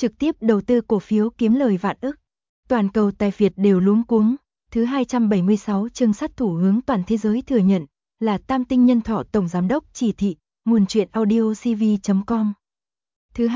trực tiếp đầu tư cổ phiếu kiếm lời vạn ức. Toàn cầu tài phiệt đều luống cuống. Thứ 276 chương sát thủ hướng toàn thế giới thừa nhận là Tam Tinh Nhân Thọ Tổng Giám đốc chỉ thị, nguồn truyện audio cv.com. Thứ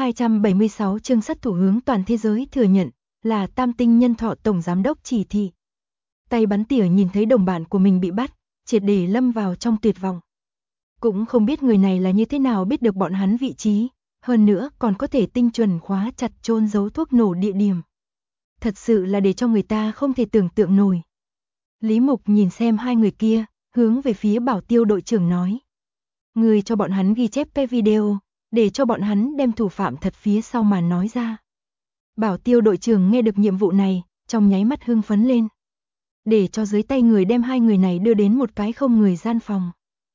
276 chương sát thủ hướng toàn thế giới thừa nhận là Tam Tinh Nhân Thọ Tổng Giám đốc chỉ thị. Tay bắn tỉa nhìn thấy đồng bạn của mình bị bắt, triệt để lâm vào trong tuyệt vọng. Cũng không biết người này là như thế nào biết được bọn hắn vị trí, hơn nữa còn có thể tinh chuẩn khóa chặt chôn giấu thuốc nổ địa điểm. Thật sự là để cho người ta không thể tưởng tượng nổi. Lý Mục nhìn xem hai người kia, hướng về phía Bảo Tiêu đội trưởng nói. Người cho bọn hắn ghi chép cái video, để cho bọn hắn đem thủ phạm thật phía sau màn nói ra. Bảo Tiêu đội trưởng nghe được nhiệm vụ này, trong nháy mắt hưng phấn lên. Để cho dưới tay người đem hai người này đưa đến một cái không người gian phòng.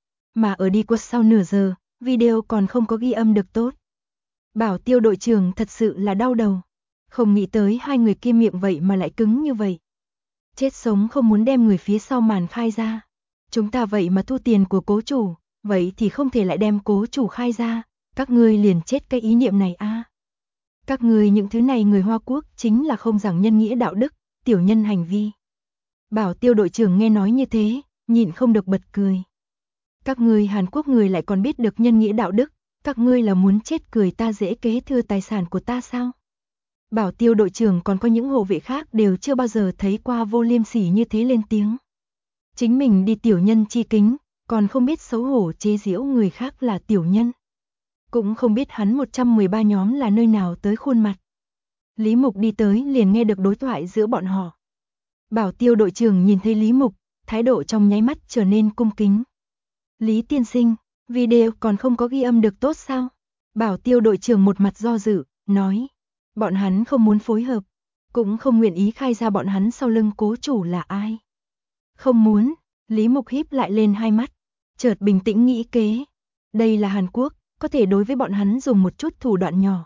Mà ở đi qua sau nửa giờ, video còn không có ghi âm được tốt. Bảo Tiêu đội trưởng thật sự là đau đầu. Không nghĩ tới hai người kia miệng vậy mà lại cứng như vậy. Chết sống không muốn đem người phía sau màn khai ra. Chúng ta vậy mà thu tiền của cố chủ, vậy thì không thể lại đem cố chủ khai ra. Các ngươi liền chết cái ý niệm này a. Các ngươi những thứ này người Hoa Quốc chính là không giảng nhân nghĩa đạo đức, tiểu nhân hành vi. Bảo Tiêu đội trưởng nghe nói như thế, nhịn không được bật cười. Các ngươi Hàn Quốc người lại còn biết được nhân nghĩa đạo đức, các ngươi là muốn chết cười ta dễ kế thừa tài sản của ta sao? Bảo Tiêu đội trưởng còn có những hộ vệ khác đều chưa bao giờ thấy qua vô liêm sỉ như thế lên tiếng. Chính mình đi tiểu nhân chi kính, còn không biết xấu hổ chế giễu người khác là tiểu nhân. Cũng không biết hắn 113 nhóm là nơi nào tới khuôn mặt. Lý Mục đi tới liền nghe được đối thoại giữa bọn họ. Bảo Tiêu đội trưởng nhìn thấy Lý Mục, thái độ trong nháy mắt trở nên cung kính. Lý tiên sinh, video còn không có ghi âm được tốt sao? Bảo Tiêu đội trưởng một mặt do dự, nói. Bọn hắn không muốn phối hợp, cũng không nguyện ý khai ra bọn hắn sau lưng cố chủ là ai. Không muốn, Lý Mục híp lại lên hai mắt, chợt bình tĩnh nghĩ kế. Đây là Hàn Quốc, có thể đối với bọn hắn dùng một chút thủ đoạn nhỏ.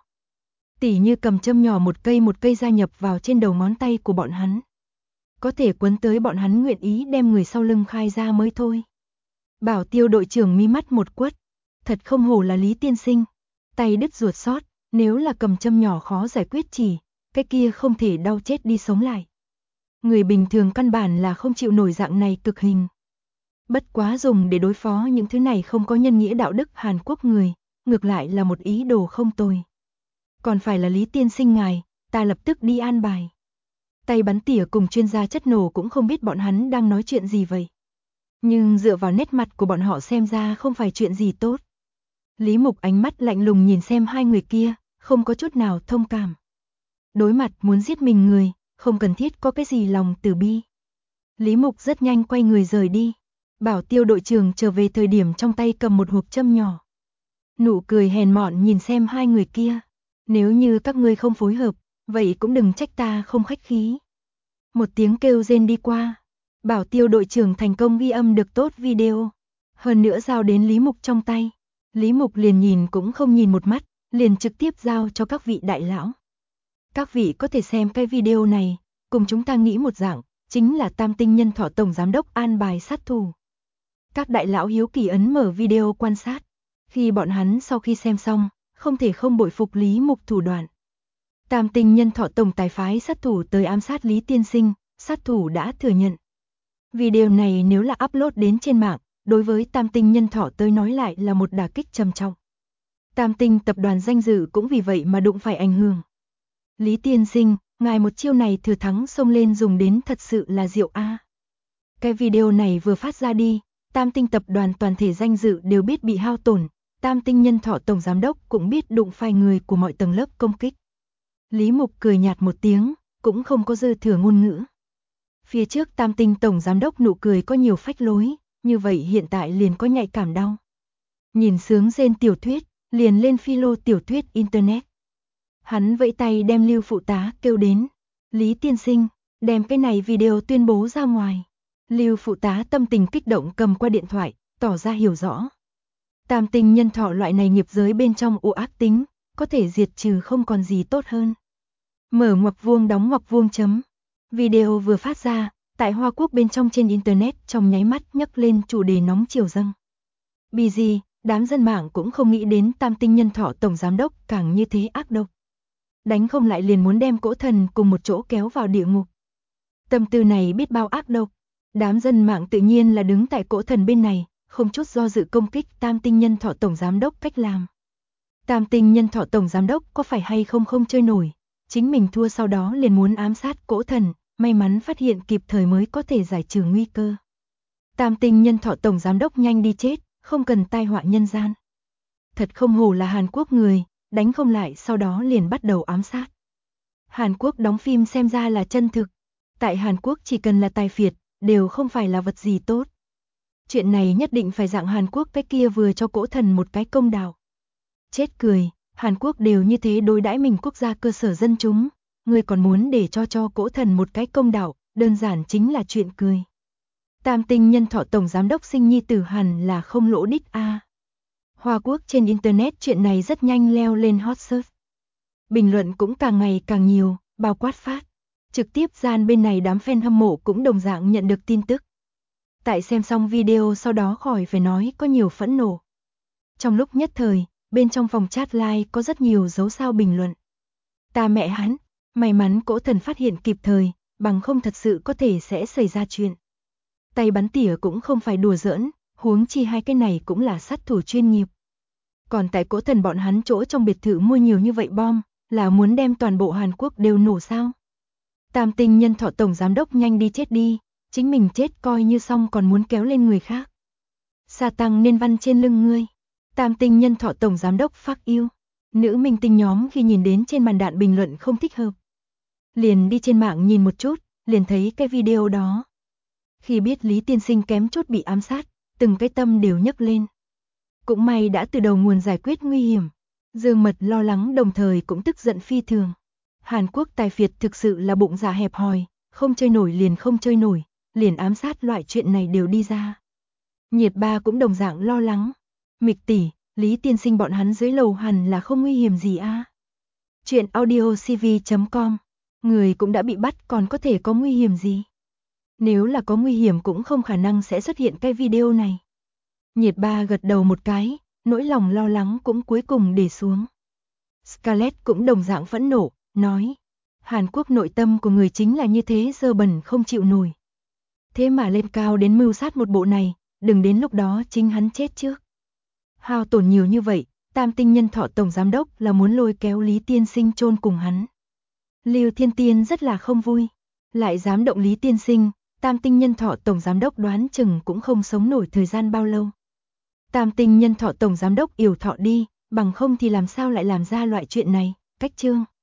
Tỉ như cầm châm nhỏ một cây gia nhập vào trên đầu ngón tay của bọn hắn. Có thể quấn tới bọn hắn nguyện ý đem người sau lưng khai ra mới thôi. Bảo Tiêu đội trưởng mi mắt một quất, thật không hổ là Lý tiên sinh, tay đứt ruột sót. Nếu là cầm châm nhỏ khó giải quyết chỉ, cái kia không thể đau chết đi sống lại. Người bình thường căn bản là không chịu nổi dạng này cực hình. Bất quá dùng để đối phó những thứ này không có nhân nghĩa đạo đức Hàn Quốc người, ngược lại là một ý đồ không tồi. Còn phải là Lý tiên sinh ngài, ta lập tức đi an bài. Tay bắn tỉa cùng chuyên gia chất nổ cũng không biết bọn hắn đang nói chuyện gì vậy. Nhưng dựa vào nét mặt của bọn họ xem ra không phải chuyện gì tốt. Lý Mục ánh mắt lạnh lùng nhìn xem hai người kia, không có chút nào thông cảm. Đối mặt muốn giết mình người, không cần thiết có cái gì lòng từ bi. Lý Mục rất nhanh quay người rời đi. Bảo Tiêu đội trưởng trở về thời điểm trong tay cầm một hộp châm nhỏ. Nụ cười hèn mọn nhìn xem hai người kia. Nếu như các ngươi không phối hợp, vậy cũng đừng trách ta không khách khí. Một tiếng kêu rên đi qua. Bảo Tiêu đội trưởng thành công ghi âm được tốt video. Hơn nữa giao đến Lý Mục trong tay. Lý Mục liền nhìn cũng không nhìn một mắt, liền trực tiếp giao cho các vị đại lão. Các vị có thể xem cái video này, cùng chúng ta nghĩ một dạng, chính là Tam Tinh Nhân Thọ Tổng Giám đốc an bài sát thủ. Các đại lão hiếu kỳ ấn mở video quan sát. Khi bọn hắn sau khi xem xong, không thể không bội phục Lý Mục thủ đoạn. Tam Tinh Nhân Thọ Tổng tài phái sát thủ tới ám sát Lý tiên sinh, sát thủ đã thừa nhận. Video này nếu là upload đến trên mạng, đối với Tam Tinh Nhân Thọ tới nói lại là một đả kích trầm trọng. Tam Tinh tập đoàn danh dự cũng vì vậy mà đụng phải ảnh hưởng. Lý tiên sinh, ngài một chiêu này thừa thắng xông lên dùng đến thật sự là diệu a. Cái video này vừa phát ra đi, Tam Tinh tập đoàn toàn thể danh dự đều biết bị hao tổn, Tam Tinh Nhân Thọ tổng giám đốc cũng biết đụng phải người của mọi tầng lớp công kích. Lý Mục cười nhạt một tiếng, cũng không có dư thừa ngôn ngữ. Phía trước Tam Tinh tổng giám đốc nụ cười có nhiều phách lối, như vậy hiện tại liền có nhạy cảm đau. Nhìn sướng rên tiểu thuyết, liền lên philo tiểu thuyết internet. Hắn vẫy tay đem Lưu phụ tá kêu đến. Lý tiên sinh, đem cái này video tuyên bố ra ngoài. Lưu phụ tá tâm tình kích động cầm qua điện thoại, tỏ ra hiểu rõ. Tam Tinh Nhân Thọ loại này nghiệp giới bên trong u ác tính, có thể diệt trừ không còn gì tốt hơn. Mở ngoặc vuông đóng ngoặc vuông chấm. Video vừa phát ra, tại Hoa Quốc bên trong trên internet trong nháy mắt nhấc lên chủ đề nóng chiều dâng. BG, đám dân mạng cũng không nghĩ đến Tam Tinh Nhân Thọ tổng giám đốc càng như thế ác độc. đánh không lại liền muốn đem Cỗ Thần cùng một chỗ kéo vào địa ngục. Tâm tư này biết bao ác độc, đám dân mạng tự nhiên là đứng tại Cỗ Thần bên này, không chút do dự công kích Tam Tinh Nhân Thọ tổng giám đốc cách làm. Tam Tinh Nhân Thọ tổng giám đốc có phải hay không không chơi nổi, chính mình thua sau đó liền muốn ám sát Cỗ Thần, may mắn phát hiện kịp thời mới có thể giải trừ nguy cơ. Tam Tinh Nhân Thọ tổng giám đốc nhanh đi chết, không cần tai họa nhân gian. Thật không hổ là Hàn Quốc người, đánh không lại sau đó liền bắt đầu ám sát. Hàn Quốc đóng phim xem ra là chân thực. Tại Hàn Quốc chỉ cần là tài phiệt, đều không phải là vật gì tốt. Chuyện này nhất định phải dạng Hàn Quốc cái kia vừa cho Cỗ Thần một cái công đạo. Chết cười, Hàn Quốc đều như thế đối đãi mình quốc gia cơ sở dân chúng, người còn muốn để cho Cỗ Thần một cái công đạo, đơn giản chính là chuyện cười. Tam Tinh Nhân Thọ tổng giám đốc sinh nhi tử hẳn là không lỗ đích a. Hoa Quốc trên internet chuyện này rất nhanh leo lên hot search. Bình luận cũng càng ngày càng nhiều, bao quát phát. Trực tiếp gian bên này đám fan hâm mộ cũng đồng dạng nhận được tin tức. Tại xem xong video sau đó khỏi phải nói có nhiều phẫn nộ. Trong lúc nhất thời, bên trong phòng chat live có rất nhiều dấu sao bình luận. Ta mẹ hắn, may mắn Cỗ Thần phát hiện kịp thời, bằng không thật sự có thể sẽ xảy ra chuyện. Tay bắn tỉa cũng không phải đùa giỡn, huống chi hai cái này cũng là sát thủ chuyên nghiệp. Còn tại Cỗ Thần bọn hắn chỗ trong biệt thự mua nhiều như vậy bom, là muốn đem toàn bộ Hàn Quốc đều nổ sao? Tam Tinh Nhân Thọ tổng giám đốc nhanh đi chết đi, chính mình chết coi như xong còn muốn kéo lên người khác. Sa tăng nên văn trên lưng ngươi. Tam Tinh Nhân Thọ tổng giám đốc fuck you. Nữ minh tinh nhóm khi nhìn đến trên màn đạn bình luận không thích hợp, liền đi trên mạng nhìn một chút, liền thấy cái video đó. Khi biết Lý tiên sinh kém chút bị ám sát, từng cái tâm đều nhấc lên. Cũng may đã từ đầu nguồn giải quyết nguy hiểm. Dương Mật lo lắng đồng thời cũng tức giận phi thường. Hàn Quốc tài phiệt thực sự là bụng dạ hẹp hòi, không chơi nổi liền không chơi nổi, liền ám sát loại chuyện này đều đi ra. Nhiệt Ba cũng đồng dạng lo lắng. Mịch tỷ, Lý tiên sinh bọn hắn dưới lầu hẳn là không nguy hiểm gì a. Chuyện audiocv.com. Người cũng đã bị bắt còn có thể có nguy hiểm gì? Nếu là có nguy hiểm cũng không khả năng sẽ xuất hiện cái video này. Nhiệt Ba gật đầu một cái, nỗi lòng lo lắng cũng cuối cùng để xuống. Scarlett cũng đồng dạng phẫn nộ, nói. Hàn Quốc nội tâm của người chính là như thế dơ bẩn không chịu nổi. Thế mà lên cao đến mưu sát một bộ này, đừng đến lúc đó chính hắn chết trước. Hao tổn nhiều như vậy, Tam Tinh Nhân Thọ tổng giám đốc là muốn lôi kéo Lý tiên sinh chôn cùng hắn. Lưu Thiên Tiên rất là không vui, lại dám động Lý tiên sinh, Tam Tinh Nhân Thọ tổng giám đốc đoán chừng cũng không sống nổi thời gian bao lâu. Tam Tinh Nhân Thọ tổng giám đốc yểu thọ đi, bằng không thì làm sao lại làm ra loại chuyện này, cách chương.